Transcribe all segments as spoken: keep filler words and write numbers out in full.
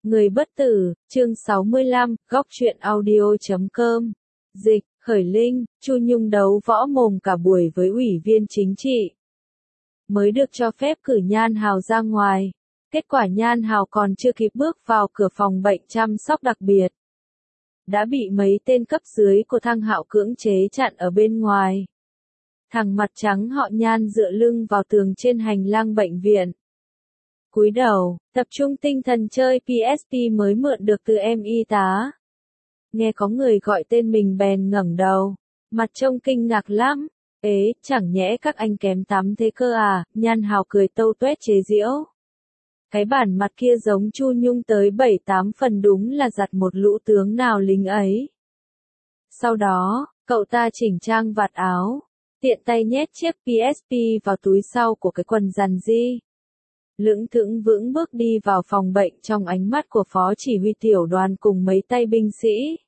Người bất tử, chương sáu mươi lăm, góc truyện audio chấm com. Dịch, Khởi Linh, Chu Nhung đấu võ mồm cả buổi với ủy viên chính trị. Mới được cho phép cử Nhan Hào ra ngoài. Kết quả Nhan Hào còn chưa kịp bước vào cửa phòng bệnh chăm sóc đặc biệt. Đã bị mấy tên cấp dưới của Thăng Hạo cưỡng chế chặn ở bên ngoài. Thằng mặt trắng họ Nhan dựa lưng vào tường trên hành lang bệnh viện. Cúi đầu, tập trung tinh thần chơi pê ét pê mới mượn được từ em y tá. Nghe có người gọi tên mình bèn ngẩng đầu, mặt trông kinh ngạc lắm. Ế, chẳng nhẽ các anh kém tắm thế cơ à? Nhan Hào cười tâu tuét chế giễu. Cái bản mặt kia giống Chu Nhung tới bảy tám phần, đúng là giặt một lũ tướng nào lính ấy. Sau đó, cậu ta chỉnh trang vạt áo, tiện tay nhét chiếc pê ét pê vào túi sau của cái quần rằn di. Lững thững vững bước đi vào phòng bệnh trong ánh mắt của phó chỉ huy tiểu đoàn cùng mấy tay binh sĩ.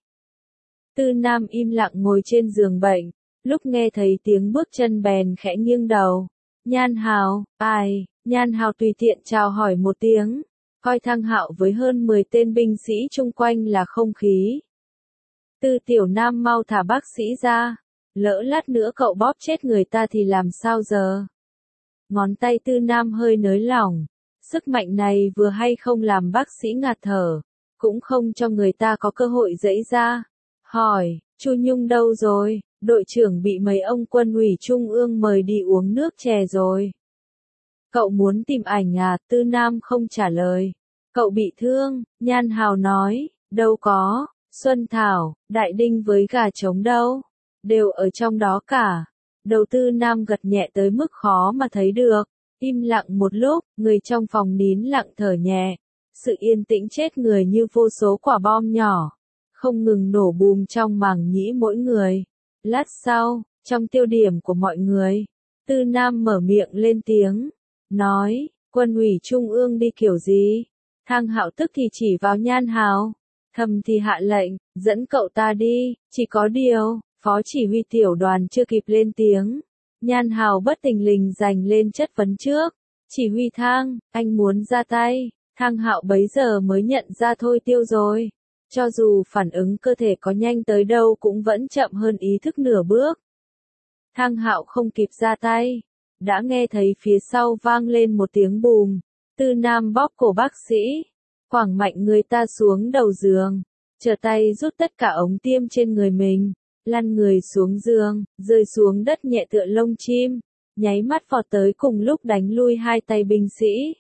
Tư Nam im lặng ngồi trên giường bệnh, lúc nghe thấy tiếng bước chân bèn khẽ nghiêng đầu. Nhan Hào, ai? Nhan Hào tùy tiện chào hỏi một tiếng, coi Thăng Hạo với hơn mười tên binh sĩ chung quanh là không khí. Tư Tiểu Nam mau thả bác sĩ ra, lỡ lát nữa cậu bóp chết người ta thì làm sao giờ? Ngón tay Tư Nam hơi nới lỏng, sức mạnh này vừa hay không làm bác sĩ ngạt thở, cũng không cho người ta có cơ hội giãy ra. Hỏi, Chu Nhung đâu rồi? Đội trưởng bị mấy ông quân ủy trung ương mời đi uống nước chè rồi. Cậu muốn tìm ảnh à? Tư Nam không trả lời. Cậu bị thương, Nhan Hào nói, đâu có, Xuân Thảo, Đại Đinh với gà trống đâu, đều ở trong đó cả. Đầu Tư Nam gật nhẹ tới mức khó mà thấy được. Im lặng một lúc, người trong phòng nín lặng thở nhẹ. Sự yên tĩnh chết người như vô số quả bom nhỏ, không ngừng nổ bùm trong màng nhĩ mỗi người. Lát sau, trong tiêu điểm của mọi người, Tư Nam mở miệng lên tiếng, nói, quân ủy trung ương đi kiểu gì? Thăng Hạo tức thì chỉ vào Nhan Hào, thầm thì hạ lệnh, dẫn cậu ta đi. Chỉ có điều, phó chỉ huy tiểu đoàn chưa kịp lên tiếng, Nhan Hào bất thình lình giành lên chất vấn trước. Chỉ huy Thăng, anh muốn ra tay. Thăng Hạo bấy giờ mới nhận ra thôi tiêu rồi. Cho dù phản ứng cơ thể có nhanh tới đâu cũng vẫn chậm hơn ý thức nửa bước. Thăng Hạo không kịp ra tay, đã nghe thấy phía sau vang lên một tiếng bùm. Tư Nam bóp cổ bác sĩ, quẳng mạnh người ta xuống đầu giường, trở tay rút tất cả ống tiêm trên người mình, lăn người xuống giường, rơi xuống đất nhẹ tựa lông chim, nháy mắt vọt tới cùng lúc đánh lui hai tay binh sĩ.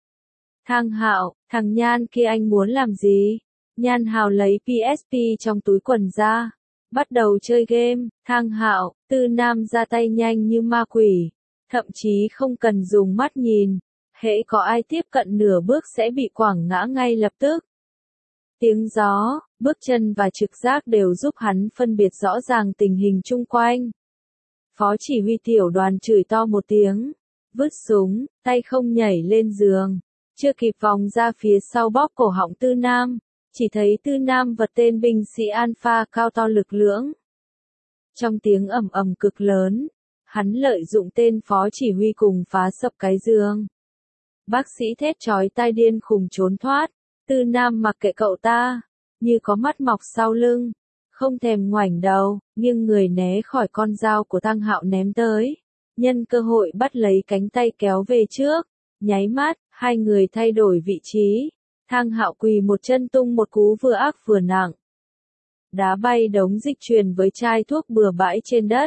Thăng Hạo, thằng Nhan kia anh muốn làm gì? Nhan Hào lấy pê ét pê trong túi quần ra, bắt đầu chơi game. Thăng Hạo, Tư Nam ra tay nhanh như ma quỷ, thậm chí không cần dùng mắt nhìn, hễ có ai tiếp cận nửa bước sẽ bị quẳng ngã ngay lập tức. Tiếng gió, bước chân và trực giác đều giúp hắn phân biệt rõ ràng tình hình chung quanh. Phó chỉ huy tiểu đoàn chửi to một tiếng, vứt súng, tay không nhảy lên giường, chưa kịp vòng ra phía sau bóp cổ họng Tư Nam. Chỉ thấy Tư Nam vật tên binh sĩ Alpha cao to lực lưỡng. Trong tiếng ầm ầm cực lớn, hắn lợi dụng tên phó chỉ huy cùng phá sập cái giường. Bác sĩ thét chói tai điên khùng trốn thoát. Tư Nam mặc kệ cậu ta, như có mắt mọc sau lưng, không thèm ngoảnh đầu, nghiêng người né khỏi con dao của Thăng Hạo ném tới. Nhân cơ hội bắt lấy cánh tay kéo về trước, nháy mắt, hai người thay đổi vị trí. Thăng Hạo quỳ một chân tung một cú vừa ác vừa nặng, đá bay đống dịch truyền với chai thuốc bừa bãi trên đất.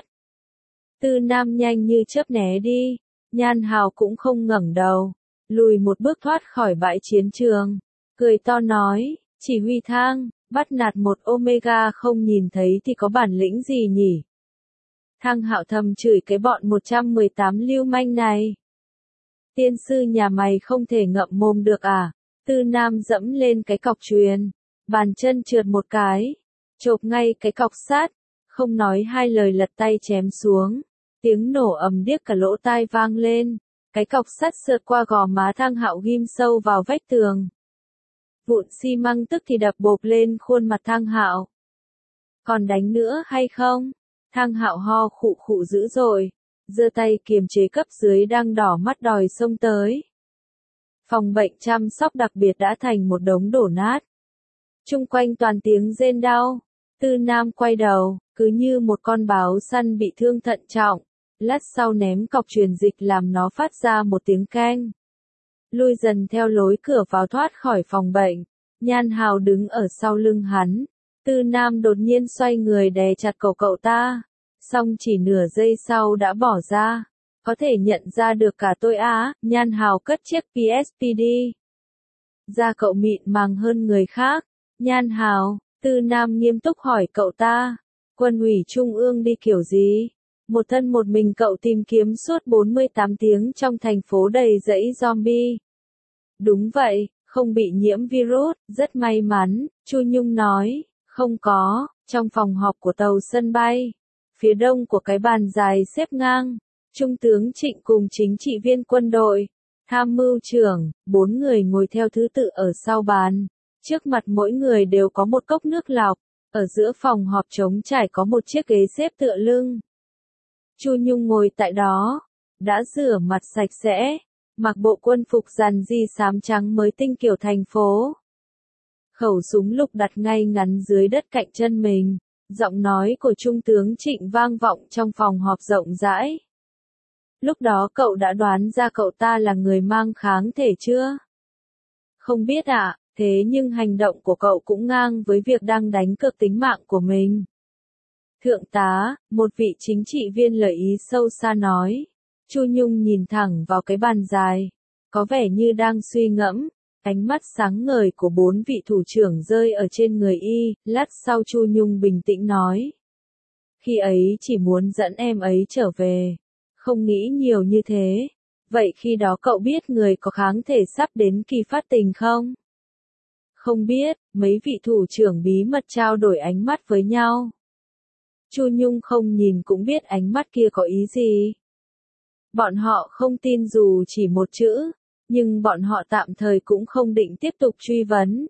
Tư Nam nhanh như chớp né đi, Nhan Hào cũng không ngẩng đầu, lùi một bước thoát khỏi bãi chiến trường, cười to nói, chỉ huy Thăng, bắt nạt một Omega không nhìn thấy thì có bản lĩnh gì nhỉ? Thăng Hạo thầm chửi cái bọn một trăm mười tám lưu manh này. Tiên sư nhà mày không thể ngậm mồm được à? Tư Nam dẫm lên cái cọc chuyền, bàn chân trượt một cái, chộp ngay cái cọc sắt, không nói hai lời lật tay chém xuống. Tiếng nổ ầm điếc cả lỗ tai vang lên, cái cọc sắt sượt qua gò má Thăng Hạo ghim sâu vào vách tường. Vụn xi măng tức thì đập bộp lên khuôn mặt Thăng Hạo. Còn đánh nữa hay không? Thăng Hạo ho khụ khụ dữ dội, giơ tay kiềm chế cấp dưới đang đỏ mắt đòi xông tới. Phòng bệnh chăm sóc đặc biệt đã thành một đống đổ nát. Chung quanh toàn tiếng rên đau. Tư Nam quay đầu, cứ như một con báo săn bị thương thận trọng. Lát sau ném cọc truyền dịch làm nó phát ra một tiếng keng. Lui dần theo lối cửa vào thoát khỏi phòng bệnh. Nhan Hào đứng ở sau lưng hắn. Tư Nam đột nhiên xoay người đè chặt cổ cậu ta. Xong chỉ nửa giây sau đã bỏ ra. Có thể nhận ra được cả tôi á, Nhan Hào cất chiếc pê ét pê đê. Da cậu mịn màng hơn người khác. Nhan Hào, Tư Nam nghiêm túc hỏi cậu ta. Quân ủy Trung ương đi kiểu gì? Một thân một mình cậu tìm kiếm suốt bốn mươi tám tiếng trong thành phố đầy dãy zombie. Đúng vậy, không bị nhiễm virus, rất may mắn, Chu Nhung nói. Không có, trong phòng họp của tàu sân bay. Phía đông của cái bàn dài xếp ngang. Trung tướng Trịnh cùng chính trị viên quân đội, tham mưu trưởng, bốn người ngồi theo thứ tự ở sau bàn. Trước mặt mỗi người đều có một cốc nước lọc. Ở giữa phòng họp trống trải có một chiếc ghế xếp tựa lưng. Chu Nhung ngồi tại đó, đã rửa mặt sạch sẽ, mặc bộ quân phục rằn ri xám trắng mới tinh kiểu thành phố. Khẩu súng lục đặt ngay ngắn dưới đất cạnh chân mình, giọng nói của Trung tướng Trịnh vang vọng trong phòng họp rộng rãi. Lúc đó cậu đã đoán ra cậu ta là người mang kháng thể chưa? Không biết ạ, à, thế nhưng hành động của cậu cũng ngang với việc đang đánh cược tính mạng của mình. Thượng tá, một vị chính trị viên lời ý sâu xa nói. Chu Nhung nhìn thẳng vào cái bàn dài, có vẻ như đang suy ngẫm. Ánh mắt sáng ngời của bốn vị thủ trưởng rơi ở trên người y, lát sau Chu Nhung bình tĩnh nói. Khi ấy chỉ muốn dẫn em ấy trở về, không nghĩ nhiều như thế. Vậy khi đó cậu biết người có kháng thể sắp đến kỳ phát tình không? Không biết, mấy vị thủ trưởng bí mật trao đổi ánh mắt với nhau. Chu Nhung không nhìn cũng biết ánh mắt kia có ý gì. Bọn họ không tin dù chỉ một chữ. Nhưng bọn họ tạm thời cũng không định tiếp tục truy vấn.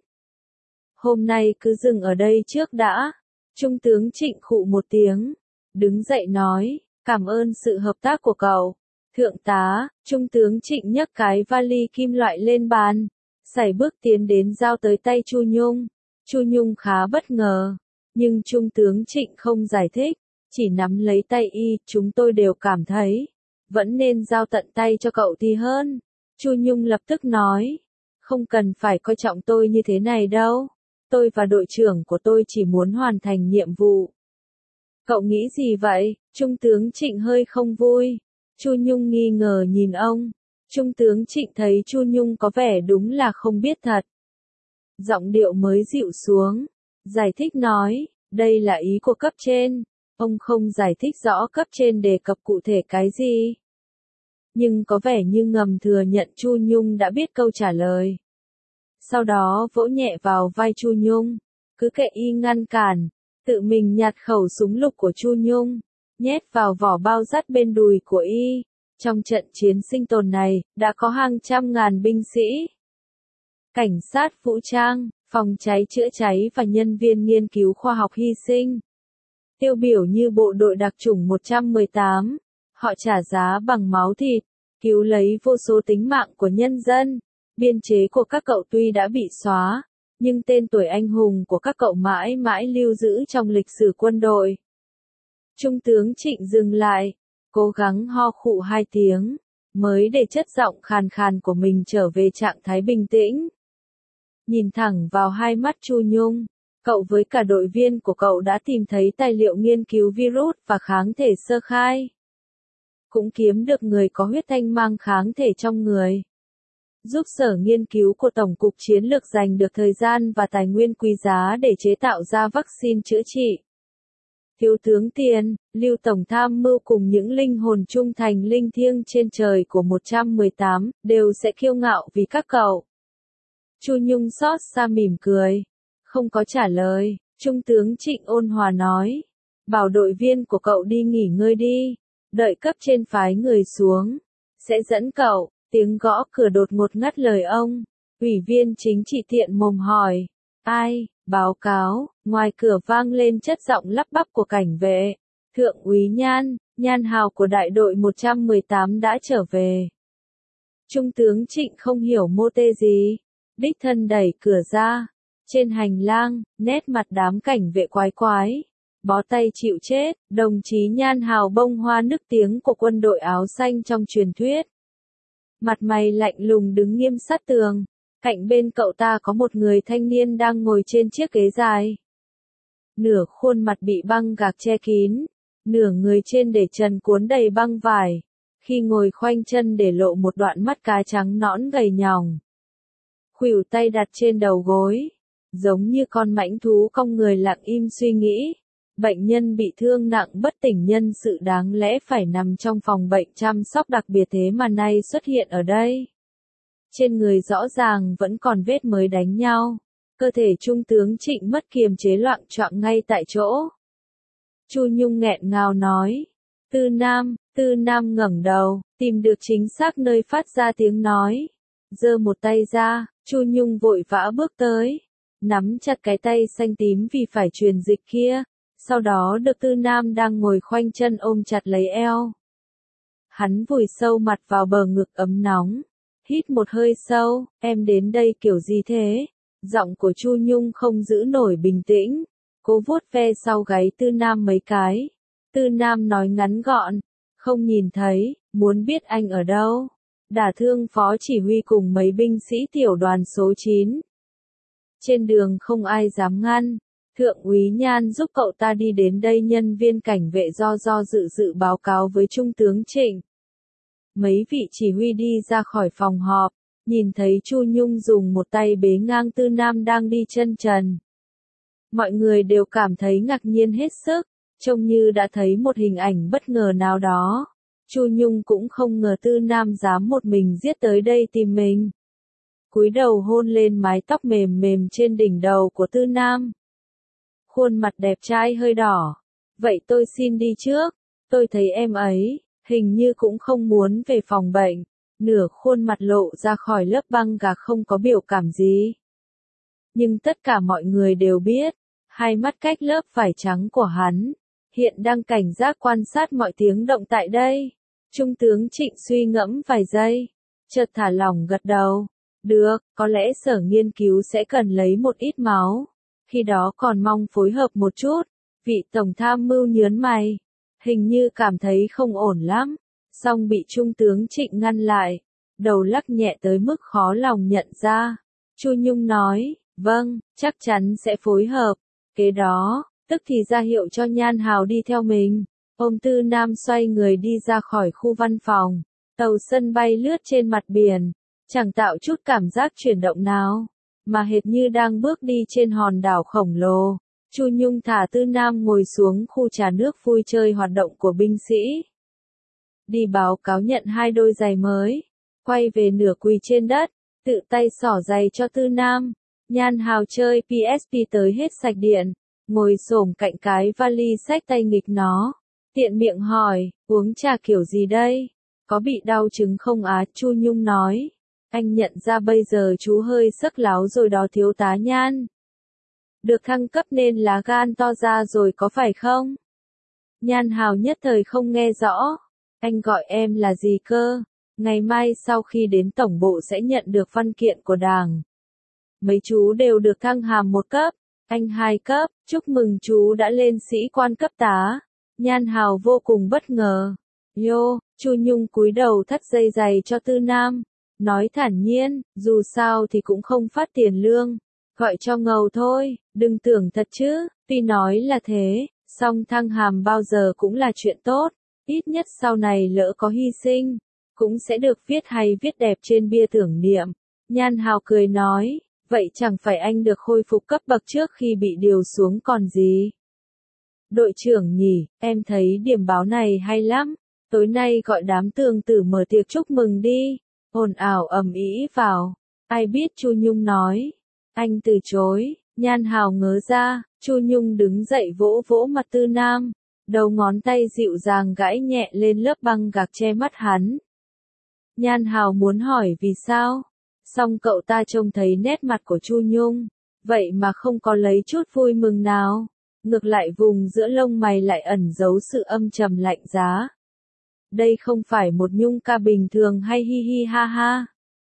Hôm nay cứ dừng ở đây trước đã. Trung tướng Trịnh khụ một tiếng. Đứng dậy nói, cảm ơn sự hợp tác của cậu. Thượng tá, Trung tướng Trịnh nhấc cái vali kim loại lên bàn. Sải bước tiến đến giao tới tay Chu Nhung. Chu Nhung khá bất ngờ. Nhưng Trung tướng Trịnh không giải thích. Chỉ nắm lấy tay y, chúng tôi đều cảm thấy. Vẫn nên giao tận tay cho cậu thì hơn. Chu Nhung lập tức nói, không cần phải coi trọng tôi như thế này đâu. Tôi và đội trưởng của tôi chỉ muốn hoàn thành nhiệm vụ. Cậu nghĩ gì vậy? Trung tướng Trịnh hơi không vui. Chu Nhung nghi ngờ nhìn ông. Trung tướng Trịnh thấy Chu Nhung có vẻ đúng là không biết thật. Giọng điệu mới dịu xuống. Giải thích nói, đây là ý của cấp trên. Ông không giải thích rõ cấp trên đề cập cụ thể cái gì. Nhưng có vẻ như ngầm thừa nhận Chu Nhung đã biết câu trả lời. Sau đó vỗ nhẹ vào vai Chu Nhung, cứ kệ y ngăn cản, tự mình nhặt khẩu súng lục của Chu Nhung, nhét vào vỏ bao dắt bên đùi của y. Trong trận chiến sinh tồn này, đã có hàng trăm ngàn binh sĩ, cảnh sát vũ trang, phòng cháy chữa cháy và nhân viên nghiên cứu khoa học hy sinh. Tiêu biểu như bộ đội đặc chủng một trăm mười tám. Họ trả giá bằng máu thịt, cứu lấy vô số tính mạng của nhân dân. Biên chế của các cậu tuy đã bị xóa, nhưng tên tuổi anh hùng của các cậu mãi mãi lưu giữ trong lịch sử quân đội. Trung tướng Trịnh dừng lại, cố gắng ho khụ hai tiếng, mới để chất giọng khàn khàn của mình trở về trạng thái bình tĩnh. Nhìn thẳng vào hai mắt Chu Nhung, cậu với cả đội viên của cậu đã tìm thấy tài liệu nghiên cứu virus và kháng thể sơ khai. Cũng kiếm được người có huyết thanh mang kháng thể trong người. Giúp sở nghiên cứu của Tổng cục Chiến lược giành được thời gian và tài nguyên quý giá để chế tạo ra vaccine chữa trị. Thiếu tướng Tiền, Lưu Tổng tham mưu cùng những linh hồn trung thành linh thiêng trên trời của một trăm mười tám, đều sẽ kiêu ngạo vì các cậu. Chu Nhung xót xa mỉm cười. Không có trả lời, Trung tướng Trịnh ôn hòa nói. Bảo đội viên của cậu đi nghỉ ngơi đi. Đợi cấp trên phái người xuống. Sẽ dẫn cậu. Tiếng gõ cửa đột ngột ngắt lời ông. Ủy viên chính trị tiện mồm hỏi. Ai? Báo cáo. Ngoài cửa vang lên chất giọng lắp bắp của cảnh vệ. Thượng úy Nhan, Nhan Hào của đại đội một trăm mười tám đã trở về. Trung tướng Trịnh không hiểu mô tê gì. Đích thân đẩy cửa ra. Trên hành lang, nét mặt đám cảnh vệ quái quái. Bó tay chịu chết, đồng chí Nhan Hào bông hoa nức tiếng của quân đội áo xanh trong truyền thuyết. Mặt mày lạnh lùng đứng nghiêm sát tường. Cạnh bên cậu ta có một người thanh niên đang ngồi trên chiếc ghế dài. Nửa khuôn mặt bị băng gạc che kín, nửa người trên để trần cuốn đầy băng vải. Khi ngồi khoanh chân để lộ một đoạn mắt cá trắng nõn gầy nhòng. Khuỷu tay đặt trên đầu gối, giống như con mãnh thú cong người lặng im suy nghĩ. Bệnh nhân bị thương nặng bất tỉnh nhân sự đáng lẽ phải nằm trong phòng bệnh chăm sóc đặc biệt thế mà nay xuất hiện ở đây. Trên người rõ ràng vẫn còn vết mới đánh nhau. Cơ thể Trung tướng Trịnh mất kiềm chế loạng choạng ngay tại chỗ. Chu Nhung nghẹn ngào nói. Tư Nam, Tư Nam ngẩng đầu, tìm được chính xác nơi phát ra tiếng nói. Giơ một tay ra, Chu Nhung vội vã bước tới. Nắm chặt cái tay xanh tím vì phải truyền dịch kia. Sau đó được Tư Nam đang ngồi khoanh chân ôm chặt lấy eo. Hắn vùi sâu mặt vào bờ ngực ấm nóng. Hít một hơi sâu, em đến đây kiểu gì thế? Giọng của Chu Nhung không giữ nổi bình tĩnh. Cố vuốt ve sau gáy Tư Nam mấy cái. Tư Nam nói ngắn gọn. Không nhìn thấy, muốn biết anh ở đâu. Đả thương phó chỉ huy cùng mấy binh sĩ tiểu đoàn số chín. Trên đường không ai dám ngăn. Thượng úy Nhan giúp cậu ta đi đến đây, nhân viên cảnh vệ do do dự dự báo cáo với Trung tướng Trịnh. Mấy vị chỉ huy đi ra khỏi phòng họp, nhìn thấy Chu Nhung dùng một tay bế ngang Tư Nam đang đi chân trần. Mọi người đều cảm thấy ngạc nhiên hết sức, trông như đã thấy một hình ảnh bất ngờ nào đó. Chu Nhung cũng không ngờ Tư Nam dám một mình giết tới đây tìm mình. Cúi đầu hôn lên mái tóc mềm mềm trên đỉnh đầu của Tư Nam. Khuôn mặt đẹp trai hơi đỏ. Vậy tôi xin đi trước, tôi thấy em ấy, hình như cũng không muốn về phòng bệnh. Nửa khuôn mặt lộ ra khỏi lớp băng gạc không có biểu cảm gì. Nhưng tất cả mọi người đều biết, hai mắt cách lớp vải trắng của hắn, hiện đang cảnh giác quan sát mọi tiếng động tại đây. Trung tướng Trịnh suy ngẫm vài giây, chợt thả lỏng gật đầu. Được, có lẽ sở nghiên cứu sẽ cần lấy một ít máu. Khi đó còn mong phối hợp một chút. Vị tổng tham mưu nhớn mày, hình như cảm thấy không ổn lắm. Song bị Trung tướng Trịnh ngăn lại, đầu lắc nhẹ tới mức khó lòng nhận ra. Chu Nhung nói, vâng, chắc chắn sẽ phối hợp. Kế đó, tức thì ra hiệu cho Nhan Hào đi theo mình. Ôm Tư Nam xoay người đi ra khỏi khu văn phòng. Tàu sân bay lướt trên mặt biển, chẳng tạo chút cảm giác chuyển động nào, mà hệt như đang bước đi trên hòn đảo khổng lồ. Chu Nhung thả Tư Nam ngồi xuống khu trà nước vui chơi hoạt động của binh sĩ. Đi báo cáo nhận hai đôi giày mới, quay về nửa quỳ trên đất, tự tay xỏ giày cho Tư Nam. Nhan Hào chơi pê ét pê tới hết sạch điện, ngồi xổm cạnh cái vali xách tay nghịch nó. Tiện miệng hỏi, uống trà kiểu gì đây? Có bị đau trứng không á? Chu Nhung nói. Anh nhận ra bây giờ chú hơi sức láo rồi đó thiếu tá Nhan. Được thăng cấp nên lá gan to ra rồi có phải không? Nhan Hào nhất thời không nghe rõ. Anh gọi em là gì cơ? Ngày mai sau khi đến tổng bộ sẽ nhận được văn kiện của đảng. Mấy chú đều được thăng hàm một cấp, anh hai cấp, chúc mừng chú đã lên sĩ quan cấp tá. Nhan Hào vô cùng bất ngờ. Yo, Chu Nhung cúi đầu thắt dây giày cho Tư Nam, nói thản nhiên, dù sao thì cũng không phát tiền lương, gọi cho ngầu thôi, đừng tưởng thật chứ. Tuy nói là thế, song thăng hàm bao giờ cũng là chuyện tốt, ít nhất sau này lỡ có hy sinh, cũng sẽ được viết hay viết đẹp trên bia tưởng niệm. Nhan Hào cười nói, vậy chẳng phải anh được khôi phục cấp bậc trước khi bị điều xuống còn gì. Đội trưởng nhỉ, em thấy điểm báo này hay lắm, tối nay gọi đám tường tử mở tiệc chúc mừng đi. Ồn ào ầm ĩ vào, ai biết. Chu Nhung nói. Anh từ chối. Nhan Hào ngớ ra. Chu Nhung đứng dậy vỗ vỗ mặt Tư Nam, đầu ngón tay dịu dàng gãi nhẹ lên lớp băng gạc che mắt hắn. Nhan Hào muốn hỏi vì sao, song cậu ta trông thấy nét mặt của Chu Nhung, vậy mà không có lấy chút vui mừng nào, ngược lại vùng giữa lông mày lại ẩn giấu sự âm trầm lạnh giá. Đây không phải một Nhung ca bình thường hay hi hi ha ha.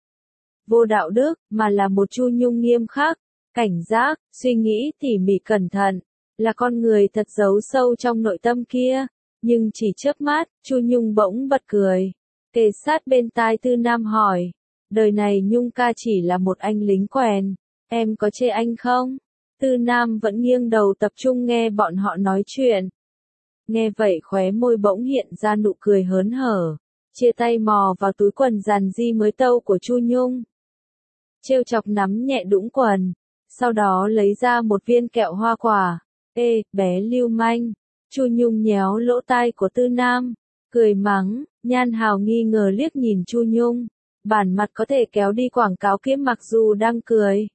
Vô đạo đức, mà là một Chu Nhung nghiêm khắc, cảnh giác, suy nghĩ tỉ mỉ cẩn thận, là con người thật giấu sâu trong nội tâm kia. Nhưng chỉ chớp mắt, Chu Nhung bỗng bật cười, kề sát bên tai Tư Nam hỏi, đời này Nhung ca chỉ là một anh lính quèn, em có chê anh không? Tư Nam vẫn nghiêng đầu tập trung nghe bọn họ nói chuyện. Nghe vậy khóe môi bỗng hiện ra nụ cười hớn hở, chia tay mò vào túi quần dàn di mới tâu của Chu Nhung. Trêu chọc nắm nhẹ đũng quần, sau đó lấy ra một viên kẹo hoa quả. Ê, bé lưu manh. Chu Nhung nhéo lỗ tai của Tư Nam, cười mắng. Nhan Hào nghi ngờ liếc nhìn Chu Nhung, bản mặt có thể kéo đi quảng cáo kiếm mặc dù đang cười.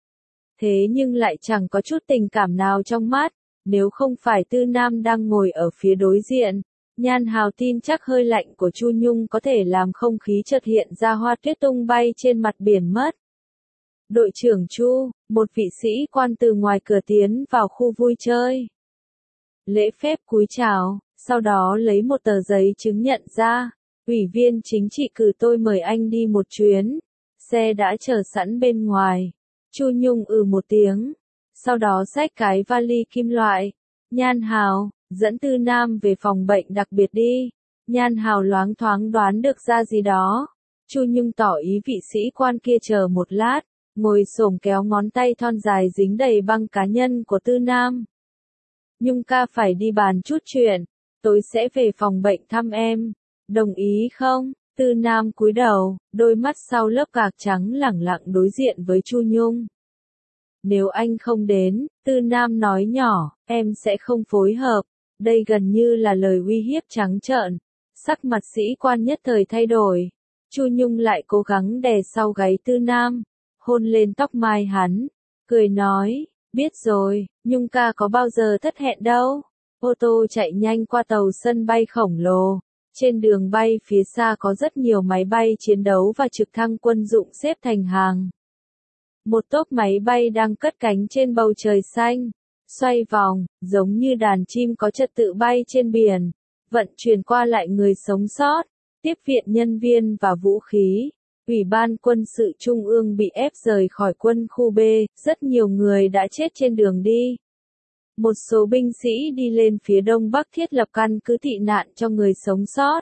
Thế nhưng lại chẳng có chút tình cảm nào trong mắt, nếu không phải Tư Nam đang ngồi ở phía đối diện, Nhan Hào tin chắc hơi lạnh của Chu Nhung có thể làm không khí chợt hiện ra hoa tuyết tung bay trên mặt biển mất. Đội trưởng Chu, một vị sĩ quan từ ngoài cửa tiến vào khu vui chơi. Lễ phép cúi chào, sau đó lấy một tờ giấy chứng nhận ra, ủy viên chính trị cử tôi mời anh đi một chuyến, xe đã chờ sẵn bên ngoài. Chu Nhung ừ một tiếng, sau đó xách cái vali kim loại. Nhan Hào, dẫn Tư Nam về phòng bệnh đặc biệt đi. Nhan Hào loáng thoáng đoán được ra gì đó. Chu Nhung tỏ ý vị sĩ quan kia chờ một lát, ngồi xổm kéo ngón tay thon dài dính đầy băng cá nhân của Tư Nam. Nhung ca phải đi bàn chút chuyện, tối sẽ về phòng bệnh thăm em, đồng ý không? Tư Nam cúi đầu, đôi mắt sau lớp gạc trắng lẳng lặng đối diện với Chu Nhung. Nếu anh không đến, Tư Nam nói nhỏ, em sẽ không phối hợp. Đây gần như là lời uy hiếp trắng trợn. Sắc mặt sĩ quan nhất thời thay đổi. Chu Nhung lại cố gắng đè sau gáy Tư Nam, hôn lên tóc mai hắn, cười nói, biết rồi, Nhung ca có bao giờ thất hẹn đâu. Ô tô chạy nhanh qua tàu sân bay khổng lồ. Trên đường bay phía xa có rất nhiều máy bay chiến đấu và trực thăng quân dụng xếp thành hàng. Một tốp máy bay đang cất cánh trên bầu trời xanh, xoay vòng, giống như đàn chim có trật tự bay trên biển, vận chuyển qua lại người sống sót, tiếp viện nhân viên và vũ khí. Ủy ban quân sự Trung ương bị ép rời khỏi quân khu B, rất nhiều người đã chết trên đường đi. Một số binh sĩ đi lên phía đông bắc thiết lập căn cứ tị nạn cho người sống sót.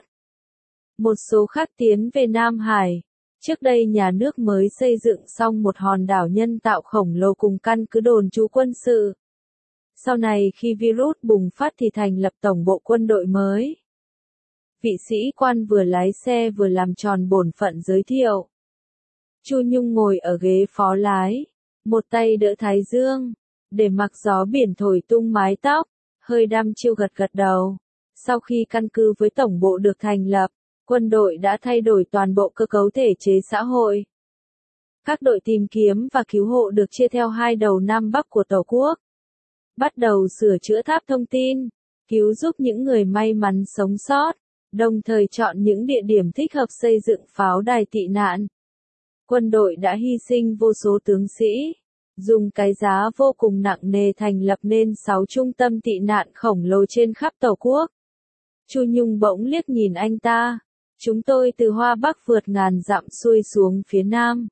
Một số khác tiến về Nam Hải. Trước đây nhà nước mới xây dựng xong một hòn đảo nhân tạo khổng lồ cùng căn cứ đồn trú quân sự. Sau này khi virus bùng phát thì thành lập tổng bộ quân đội mới. Vị sĩ quan vừa lái xe vừa làm tròn bổn phận giới thiệu. Chu Nhung ngồi ở ghế phó lái, một tay đỡ thái dương, để mặc gió biển thổi tung mái tóc, hơi đăm chiêu gật gật đầu. Sau khi căn cứ với tổng bộ được thành lập, quân đội đã thay đổi toàn bộ cơ cấu thể chế xã hội. Các đội tìm kiếm và cứu hộ được chia theo hai đầu Nam Bắc của Tổ quốc. Bắt đầu sửa chữa tháp thông tin, cứu giúp những người may mắn sống sót, đồng thời chọn những địa điểm thích hợp xây dựng pháo đài tị nạn. Quân đội đã hy sinh vô số tướng sĩ, dùng cái giá vô cùng nặng nề thành lập nên sáu trung tâm tị nạn khổng lồ trên khắp Tổ quốc. Chu Nhung bỗng liếc nhìn anh ta. Chúng tôi từ Hoa Bắc vượt ngàn dặm xuôi xuống phía Nam.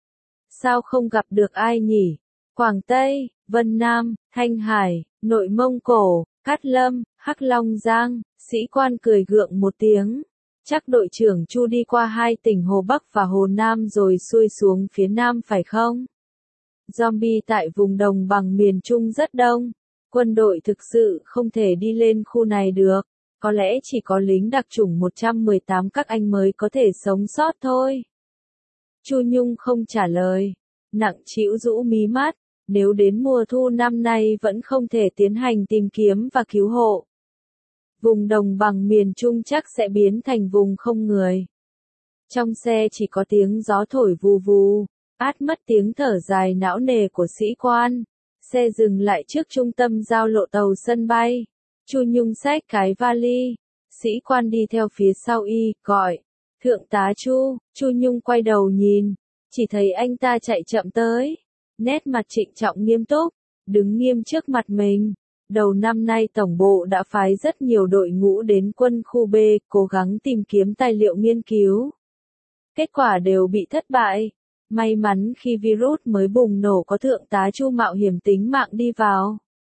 Sao không gặp được ai nhỉ? Quảng Tây, Vân Nam, Thanh Hải, Nội Mông Cổ, Cát Lâm, Hắc Long Giang. Sĩ quan cười gượng một tiếng. Chắc đội trưởng Chu đi qua hai tỉnh Hồ Bắc và Hồ Nam rồi xuôi xuống phía Nam phải không? Zombie tại vùng đồng bằng miền Trung rất đông. Quân đội thực sự không thể đi lên khu này được. Có lẽ chỉ có lính đặc chủng một trăm mười tám các anh mới có thể sống sót thôi. Chu Nhung không trả lời. Nặng trĩu rũ mí mắt. Nếu đến mùa thu năm nay vẫn không thể tiến hành tìm kiếm và cứu hộ, vùng đồng bằng miền Trung chắc sẽ biến thành vùng không người. Trong xe chỉ có tiếng gió thổi vù vù, át mất tiếng thở dài não nề của sĩ quan. Xe dừng lại trước trung tâm giao lộ tàu sân bay. Chu Nhung xách cái vali. Sĩ quan đi theo phía sau y, gọi. Thượng tá Chu. Chu Nhung quay đầu nhìn. Chỉ thấy anh ta chạy chậm tới. Nét mặt trịnh trọng nghiêm túc. Đứng nghiêm trước mặt mình. Đầu năm nay tổng bộ đã phái rất nhiều đội ngũ đến quân khu B, cố gắng tìm kiếm tài liệu nghiên cứu. Kết quả đều bị thất bại. May mắn khi virus mới bùng nổ có thượng tá Chu mạo hiểm tính mạng đi vào.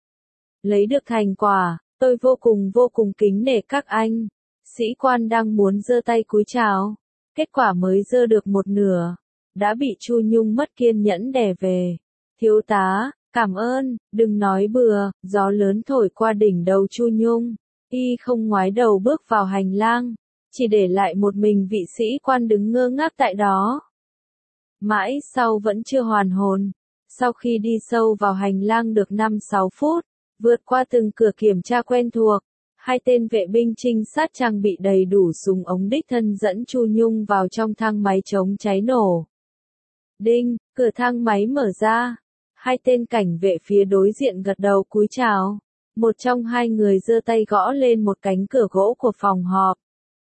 Lấy được thành quả, tôi vô cùng vô cùng kính nể các anh. Sĩ quan đang muốn giơ tay cúi chào. Kết quả mới giơ được một nửa. Đã bị Chu Nhung mất kiên nhẫn đè về. Thiếu tá, cảm ơn, đừng nói bừa, gió lớn thổi qua đỉnh đầu Chu Nhung. Y không ngoái đầu bước vào hành lang. Chỉ để lại một mình vị sĩ quan đứng ngơ ngác tại đó. Mãi sau vẫn chưa hoàn hồn. Sau khi đi sâu vào hành lang được năm sáu phút, vượt qua từng cửa kiểm tra quen thuộc, hai tên vệ binh trinh sát trang bị đầy đủ súng ống đích thân dẫn Chu Nhung vào trong thang máy chống cháy nổ. Đinh, cửa thang máy mở ra. Hai tên cảnh vệ phía đối diện gật đầu cúi chào. Một trong hai người giơ tay gõ lên một cánh cửa gỗ của phòng họp.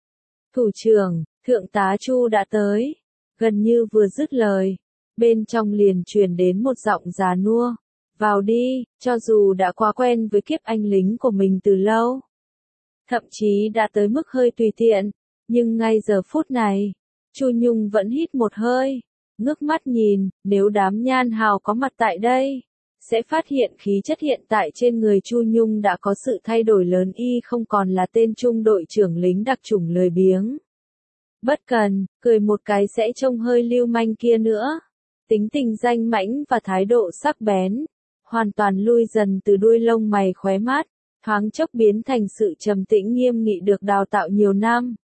Thủ trưởng, thượng tá Chu đã tới. Gần như vừa dứt lời, bên trong liền truyền đến một giọng già nua. Vào đi, cho dù đã quá quen với kiếp anh lính của mình từ lâu. Thậm chí đã tới mức hơi tùy tiện, nhưng ngay giờ phút này, Chu Nhung vẫn hít một hơi, ngước mắt nhìn, nếu đám nhan hào có mặt tại đây, sẽ phát hiện khí chất hiện tại trên người Chu Nhung đã có sự thay đổi lớn, y không còn là tên trung đội trưởng lính đặc chủng lười biếng. Bất cần, cười một cái sẽ trông hơi lưu manh kia nữa. Tính tình danh mãnh và thái độ sắc bén, hoàn toàn lui dần từ đuôi lông mày khóe mắt, thoáng chốc biến thành sự trầm tĩnh nghiêm nghị được đào tạo nhiều năm.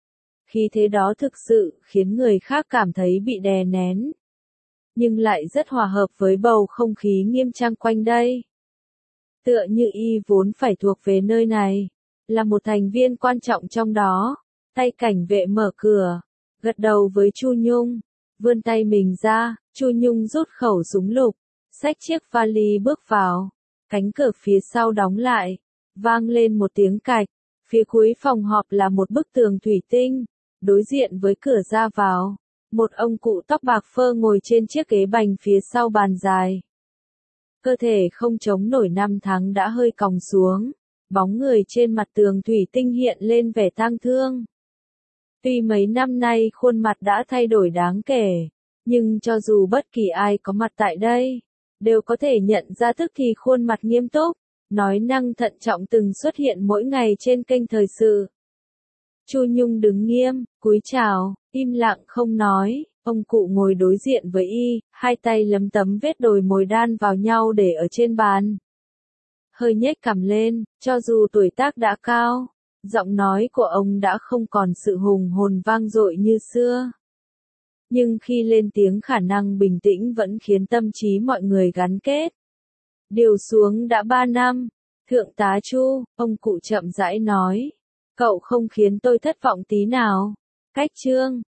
Khí thế đó thực sự khiến người khác cảm thấy bị đè nén, nhưng lại rất hòa hợp với bầu không khí nghiêm trang quanh đây. Tựa như y vốn phải thuộc về nơi này, là một thành viên quan trọng trong đó. Tay cảnh vệ mở cửa, gật đầu với Chu Nhung, vươn tay mình ra, Chu Nhung rút khẩu súng lục, xách chiếc vali bước vào, cánh cửa phía sau đóng lại, vang lên một tiếng cạch, phía cuối phòng họp là một bức tường thủy tinh, đối diện với cửa ra vào, một ông cụ tóc bạc phơ ngồi trên chiếc ghế bành phía sau bàn dài. Cơ thể không chống nổi năm tháng đã hơi còng xuống, bóng người trên mặt tường thủy tinh hiện lên vẻ tang thương. Tuy mấy năm nay khuôn mặt đã thay đổi đáng kể, nhưng cho dù bất kỳ ai có mặt tại đây, đều có thể nhận ra tức thì khuôn mặt nghiêm túc, nói năng thận trọng từng xuất hiện mỗi ngày trên kênh thời sự. Chu Nhung đứng nghiêm, cúi chào, im lặng không nói, ông cụ ngồi đối diện với y, hai tay lấm tấm vết đồi mồi đan vào nhau để ở trên bàn. Hơi nhếch cằm lên, cho dù tuổi tác đã cao, giọng nói của ông đã không còn sự hùng hồn vang dội như xưa. Nhưng khi lên tiếng khả năng bình tĩnh vẫn khiến tâm trí mọi người gắn kết. Điều xuống đã ba năm, thượng tá Chu, ông cụ chậm rãi nói. Cậu không khiến tôi thất vọng tí nào. Cách chương,